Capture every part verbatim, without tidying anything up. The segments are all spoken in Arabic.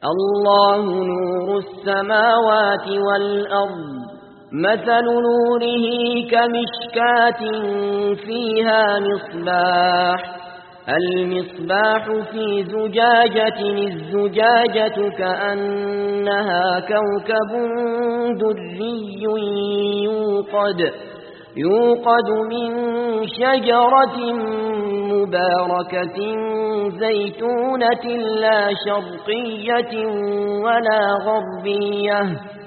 الله نور السماوات والأرض مثل نوره كمشكاة فيها مصباح المصباح في زجاجة الزجاجة كأنها كوكب دري يوقد يوقد من شجرة مباركة زيتونة لا شرقية ولا غربية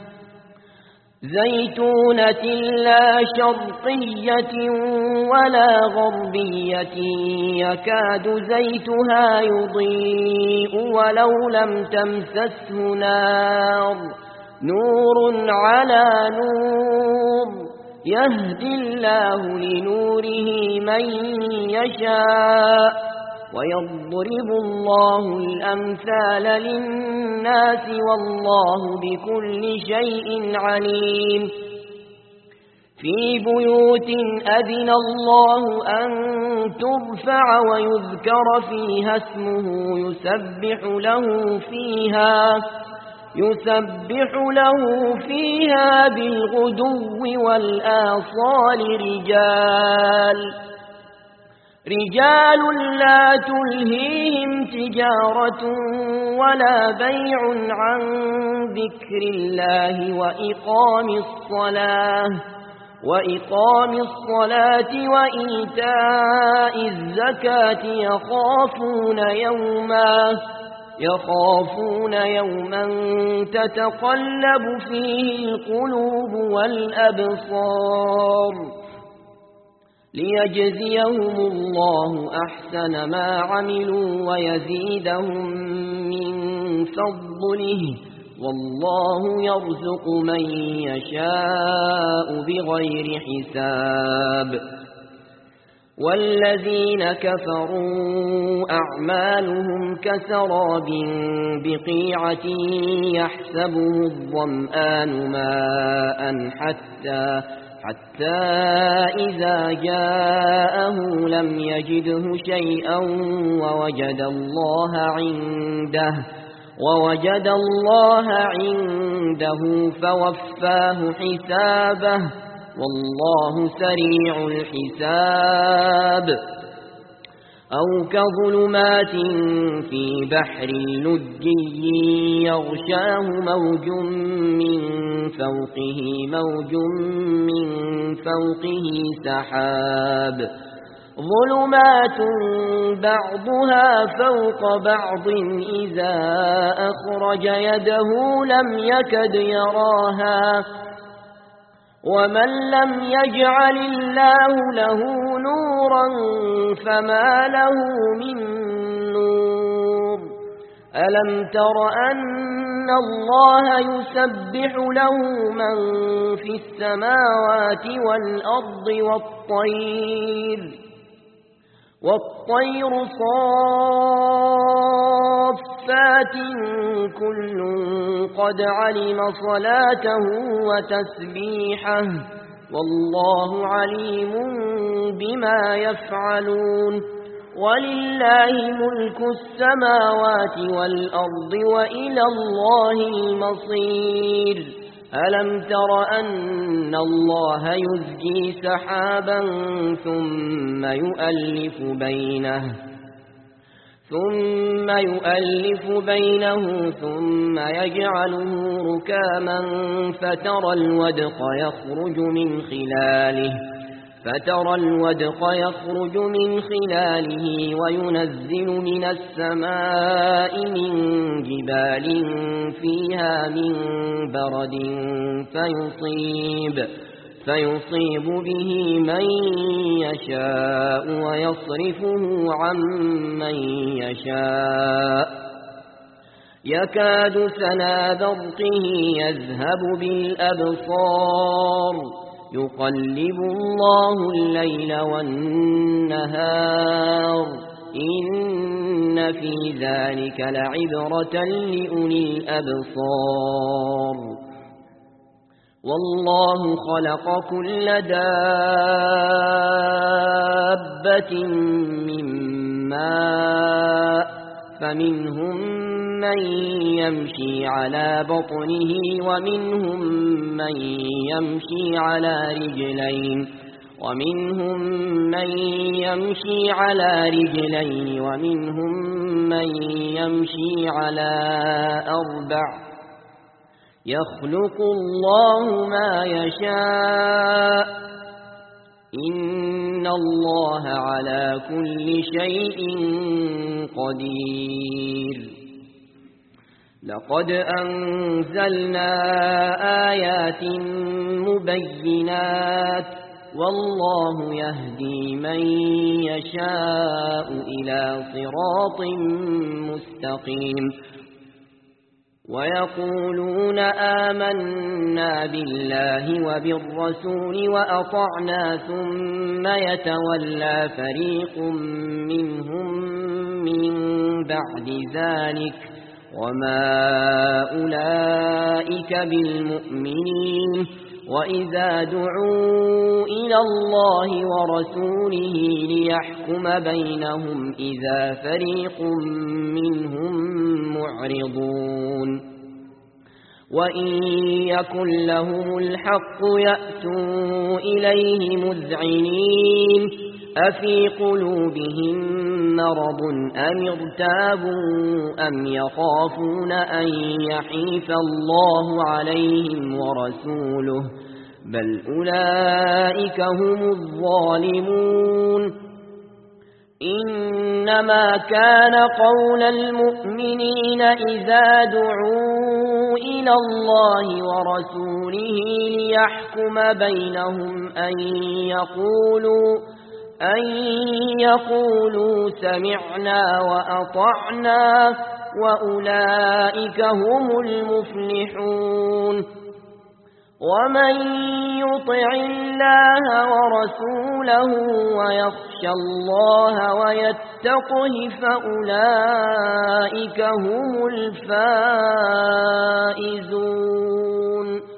زيتونة لا شرقية ولا غربية يكاد زيتها يضيء ولو لم تمسسه نار نور على نور يهدي الله لنوره من يشاء ويضرب الله الأمثال للناس والله بكل شيء عليم في بيوت أذن الله أن ترفع ويذكر فيها اسمه يسبح له فيها يسبح له فيها بالغدو والآصال رجال رجال لا تلهيهم تجارة ولا بيع عن ذكر الله وإقام الصلاة وإقام الصلاة وإيتاء الزكاة يخافون يوما يخافون يوما تتقلب فيه القلوب والأبصار ليجزيهم الله أحسن ما عملوا ويزيدهم من فضله والله يرزق من يشاء بغير حساب والذين كفروا أعمالهم كسراب بقيعة يحسبه الظمآن ماء حتى حتى إذا جاءه لم يجده شيئا ووجد الله عنده ووجد الله عنده فوفاه حسابه والله سريع الحساب أو كظلمات في بحر لجي يغشاه موج من فوقه موج من فوقه سحاب ظلمات بعضها فوق بعض إذا أخرج يده لم يكد يراها ومن لم يجعل الله له نورا فما له من نور ألم تر أن الله يسبح له من في السماوات والأرض والطير والطير صافات كل قد علم صلاته وتسبيحه والله عليم بما يفعلون ولله ملك السماوات والأرض وإلى الله المصير ألم تر أن الله يزجي سحابا ثم يؤلف بينه ثم يؤلف بينه ثم يجعله ركاما فترى الودق يخرج من خلاله فترى الودق يخرج من خلاله وينزل من السماء من جبال فيها من برد فيصيب فيصيب به من يشاء ويصرفه عن من يشاء يكاد سنا برقه يذهب بالأبصار يقلب الله الليل والنهار إن في ذلك لعبرة لأولي الأبصار والله خلق كل دابة من ماء فمنهم من يمشي على بطنه ومنهم من يمشي على رجلين ومنهم من يمشي على رجلين ومنهم من يمشي على أربع يخلق الله ما يشاء إن الله على كل شيء قدير لقد أنزلنا آيات مبينات والله يهدي من يشاء إلى صراط مستقيم ويقولون آمنا بالله وبالرسول وأطعنا ثم يتولى فريق منهم من بعد ذلك وما أولئك بالمؤمنين وإذا دعوا إلى الله ورسوله ليحكم بينهم إذا فريق منهم معرضون وإن يكن لهم الحق يأتوا إليه مذعنين أفي قلوبهم مرض أم ارتابوا أم يخافون أن يحيف الله عليهم ورسوله بل أولئك هم الظالمون إنما كان قول المؤمنين إذا دعوا إلى الله ورسوله ليحكم بينهم أن يقولوا أن يقولوا سمعنا وأطعنا وأولئك هم المفلحون ومن يطع الله ورسوله ويخشى الله ويتقه فأولئك هم الفائزون.